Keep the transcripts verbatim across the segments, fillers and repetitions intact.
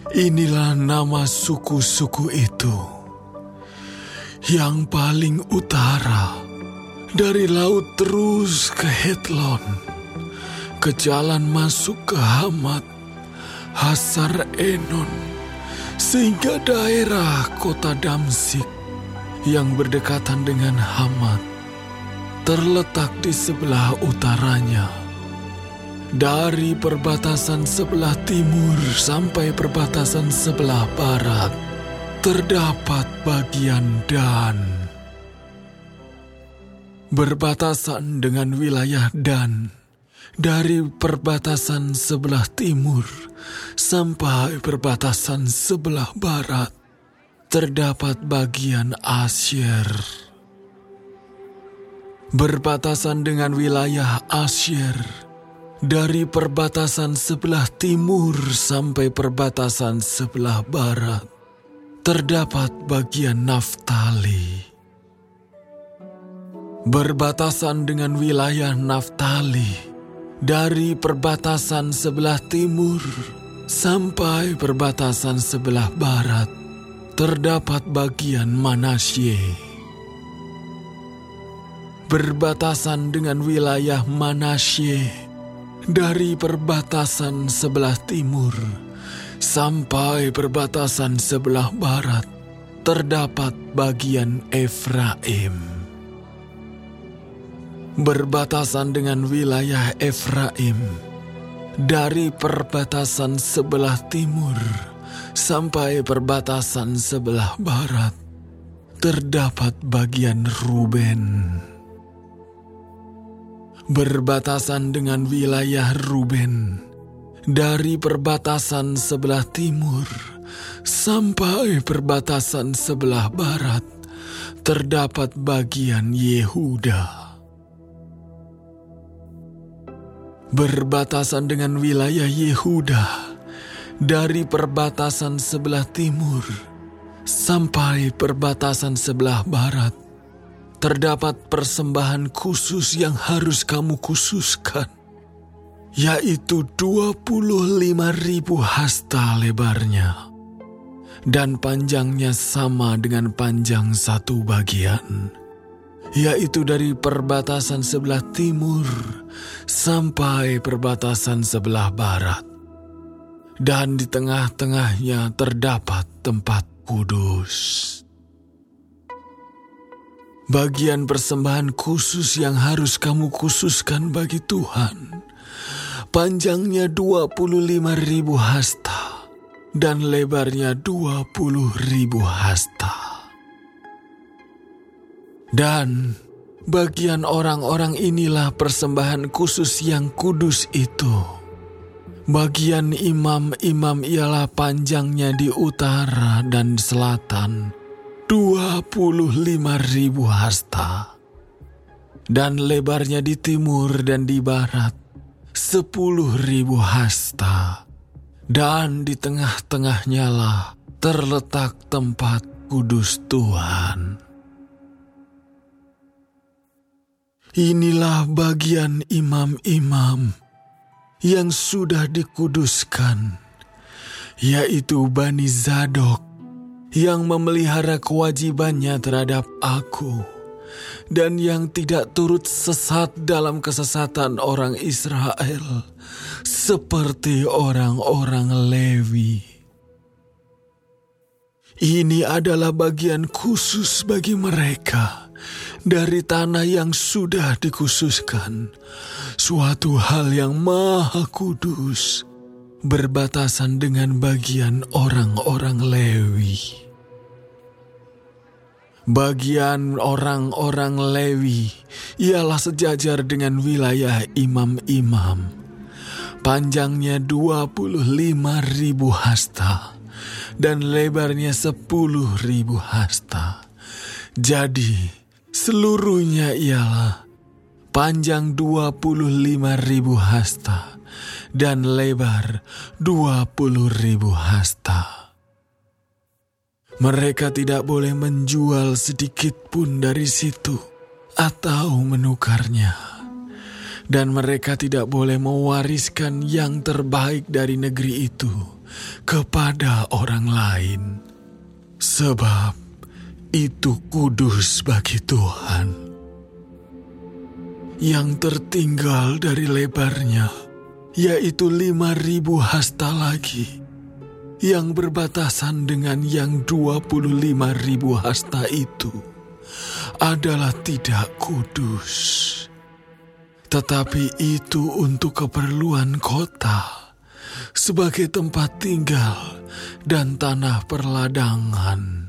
Inilah nama suku-suku itu. Yang paling utara, dari laut terus ke Hetlon, ke jalan masuk ke Hamat, Hasar Enon, sehingga daerah kota Damsik yang berdekatan dengan Hamat, terletak di sebelah utaranya. Dari perbatasan sebelah timur sampai perbatasan sebelah barat, terdapat bagian Dan. Berbatasan dengan wilayah Dan, dari perbatasan sebelah timur sampai perbatasan sebelah barat, terdapat bagian Asyer. Berbatasan dengan wilayah Asyer, dari perbatasan sebelah timur sampai perbatasan sebelah barat, terdapat bagian Naftali. Berbatasan dengan wilayah Naftali, dari perbatasan sebelah timur sampai perbatasan sebelah barat, terdapat bagian Manasye. Berbatasan dengan wilayah Manasye, dari perbatasan sebelah timur sampai perbatasan sebelah barat, terdapat bagian Efraim. Berbatasan dengan wilayah Efraim, dari perbatasan sebelah timur sampai perbatasan sebelah barat, terdapat bagian Ruben. Berbatasan dengan wilayah Ruben, dari perbatasan sebelah timur sampai perbatasan sebelah barat, terdapat bagian Yehuda. Berbatasan dengan wilayah Yehuda, dari perbatasan sebelah timur sampai perbatasan sebelah barat, terdapat persembahan khusus yang harus kamu khususkan, yaitu dua puluh lima ribu hasta lebarnya, dan panjangnya sama dengan panjang satu bagian, yaitu dari perbatasan sebelah timur sampai perbatasan sebelah barat, dan di tengah-tengahnya terdapat tempat kudus. Bagian persembahan khusus yang harus kamu khususkan bagi Tuhan, panjangnya dua puluh lima ribu hasta dan lebarnya dua puluh ribu hasta. Dan bagian orang-orang inilah persembahan khusus yang kudus itu. Bagian imam-imam ialah panjangnya di utara dan selatan dua puluh lima ribu hasta, dan lebarnya di timur dan di barat sepuluh ribu hasta, dan di tengah-tengahnya lah terletak tempat kudus Tuhan. Inilah bagian imam-imam yang sudah dikuduskan, yaitu Bani Zadok, yang memelihara kewajibannya terhadap aku, dan yang tidak turut sesat dalam kesesatan orang Israel, seperti orang-orang Lewi. Ini adalah bagian khusus bagi mereka dari tanah yang sudah dikhususkan, suatu hal yang maha kudus, berbatasan dengan bagian orang-orang Lewi. Bagian orang-orang Lewi ialah sejajar dengan wilayah imam-imam. Panjangnya dua puluh lima ribu hasta dan lebarnya sepuluh ribu hasta. Jadi seluruhnya ialah panjang dua puluh lima ribu hasta dan lebar dua puluh ribu hasta. Mereka tidak boleh menjual sedikit pun dari situ atau menukarnya. dan mereka tidak boleh mewariskan yang terbaik dari negeri itu kepada orang lain, sebab itu kudus bagi Tuhan. Yang tertinggal dari lebarnya, yaitu lima ribu hasta lagi, yang berbatasan dengan yang dua puluh lima ribu hasta itu, adalah tidak kudus. Tetapi itu untuk keperluan kota, sebagai tempat tinggal dan tanah perladangan.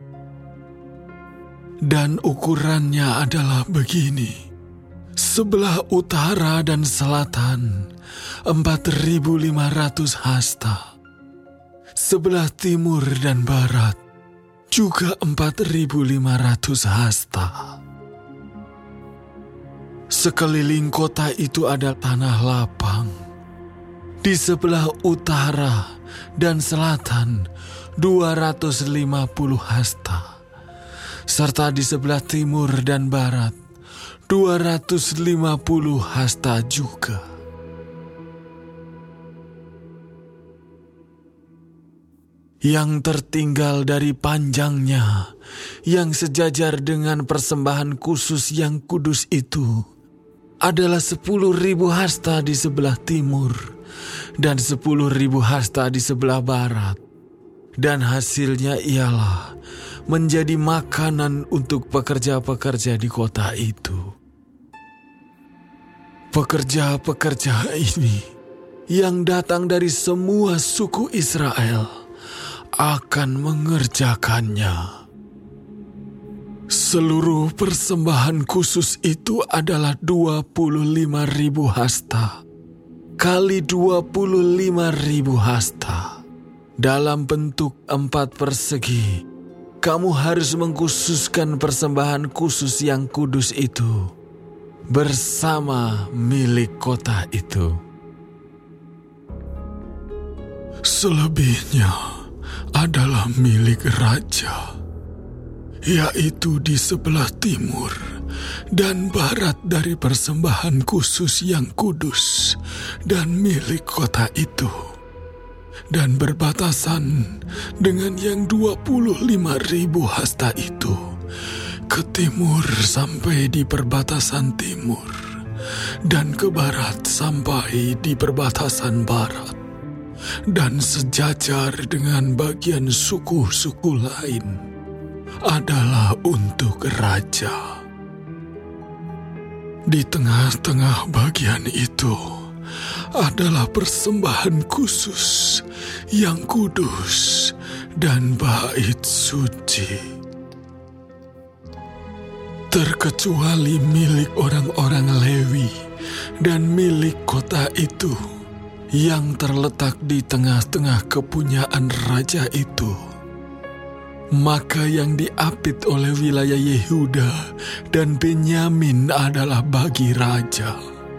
Dan ukurannya adalah begini: sebelah utara dan selatan empat ribu lima ratus hasta, sebelah timur dan barat juga empat ribu lima ratus hasta. Sekeliling kota itu ada tanah lapang. Di sebelah utara dan selatan dua ratus lima puluh hasta, serta di sebelah timur dan barat dua ratus lima puluh hasta juga. Yang tertinggal dari panjangnya, yang sejajar dengan persembahan khusus yang kudus itu, adalah sepuluh ribu hasta di sebelah timur dan sepuluh ribu hasta di sebelah barat. Dan hasilnya ialah menjadi makanan untuk pekerja-pekerja di kota itu. Pekerja-pekerja ini yang datang dari semua suku Israel akan mengerjakannya. Seluruh persembahan khusus itu adalah dua puluh lima ribu hasta kali dua puluh lima ribu hasta. Dalam bentuk empat persegi, kamu harus mengkhususkan persembahan khusus yang kudus itu bersama milik kota itu. Selebihnya adalah milik raja, yaitu di sebelah timur dan barat dari persembahan khusus yang kudus dan milik kota itu, dan berbatasan dengan yang dua puluh lima ribu hasta itu ke timur sampai di perbatasan timur, dan ke barat sampai di perbatasan barat, dan sejajar dengan bagian suku-suku lain adalah untuk raja. Di tengah-tengah bagian itu adalah persembahan khusus yang kudus dan bait suci. Terkecuali milik orang-orang Lewi dan milik kota itu yang terletak di tengah-tengah kepunyaan raja itu, maka yang diapit oleh wilayah Yehuda dan Benyamin adalah bagi raja.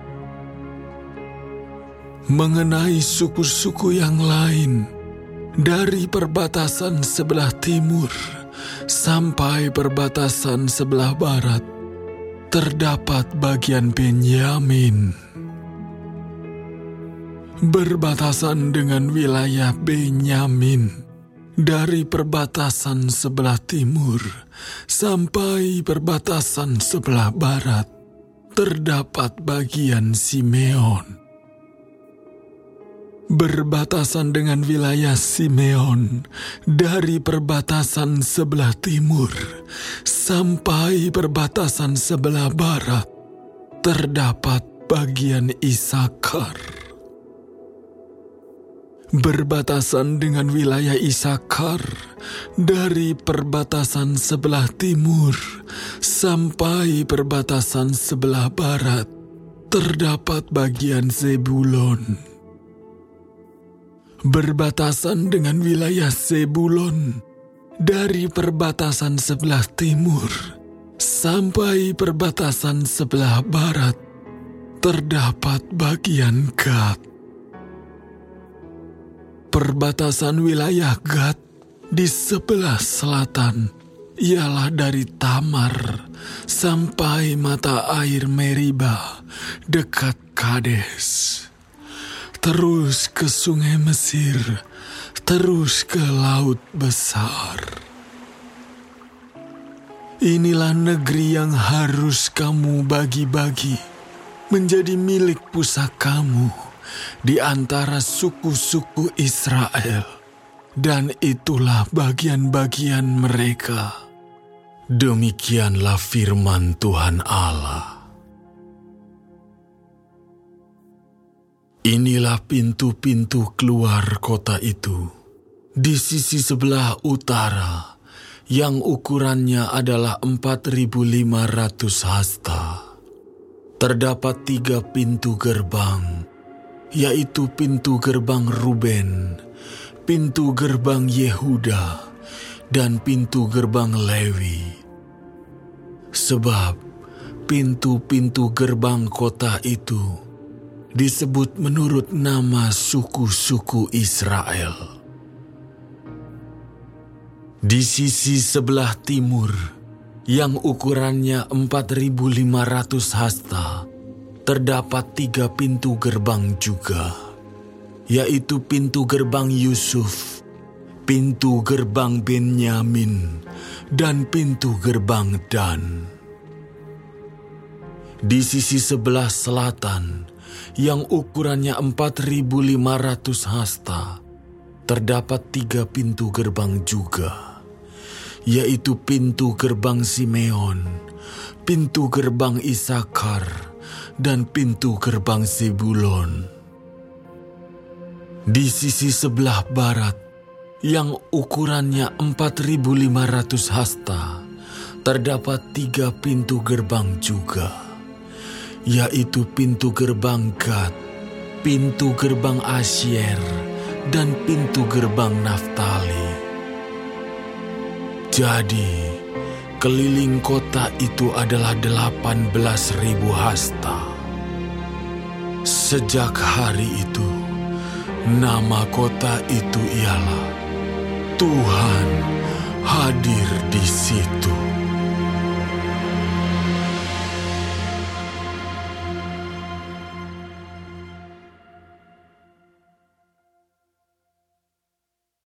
Mengenai suku-suku yang lain, dari perbatasan sebelah timur sampai perbatasan sebelah barat, terdapat bagian Benyamin. Berbatasan dengan wilayah Benyamin, dari perbatasan sebelah timur sampai perbatasan sebelah barat, terdapat bagian Simeon. Berbatasan dengan wilayah Simeon, dari perbatasan sebelah timur sampai perbatasan sebelah barat, terdapat bagian Isakar. Berbatasan dengan wilayah Isakar, dari perbatasan sebelah timur sampai perbatasan sebelah barat, terdapat bagian Zebulon. Berbatasan dengan wilayah Zebulon, dari perbatasan sebelah timur sampai perbatasan sebelah barat, terdapat bagian Gad. Perbatasan wilayah Gad di sebelah selatan, ialah dari Tamar sampai mata air Meriba dekat Kades, terus ke sungai Mesir, terus ke laut besar. Inilah negeri yang harus kamu bagi-bagi menjadi milik pusakamu di antara suku-suku Israel, dan itulah bagian-bagian mereka. Demikianlah firman Tuhan Allah. Inilah pintu-pintu keluar kota itu, di sisi sebelah utara, yang ukurannya adalah empat ribu lima ratus hasta. Terdapat tiga pintu gerbang, yaitu pintu gerbang Ruben, pintu gerbang Yehuda, dan pintu gerbang Lewi. Sebab pintu-pintu gerbang kota itu disebut menurut nama suku-suku Israel. Di sisi sebelah timur, yang ukurannya empat ribu lima ratus hasta, terdapat tiga pintu gerbang juga, yaitu pintu gerbang Yusuf, pintu gerbang Benyamin, dan pintu gerbang Dan. Di sisi sebelah selatan, yang ukurannya empat ribu lima ratus hasta, terdapat tiga pintu gerbang juga, yaitu pintu gerbang Simeon, pintu gerbang Isakar, dan pintu gerbang Zebulon. Di sisi sebelah barat, yang ukurannya empat ribu lima ratus hasta, terdapat tiga pintu gerbang juga, yaitu pintu gerbang Gad, pintu gerbang Asyer, dan pintu gerbang Naftali. Jadi, keliling kota itu adalah delapan belas ribu hasta. Sejak hari itu, nama kota itu ialah Tuhan hadir di situ.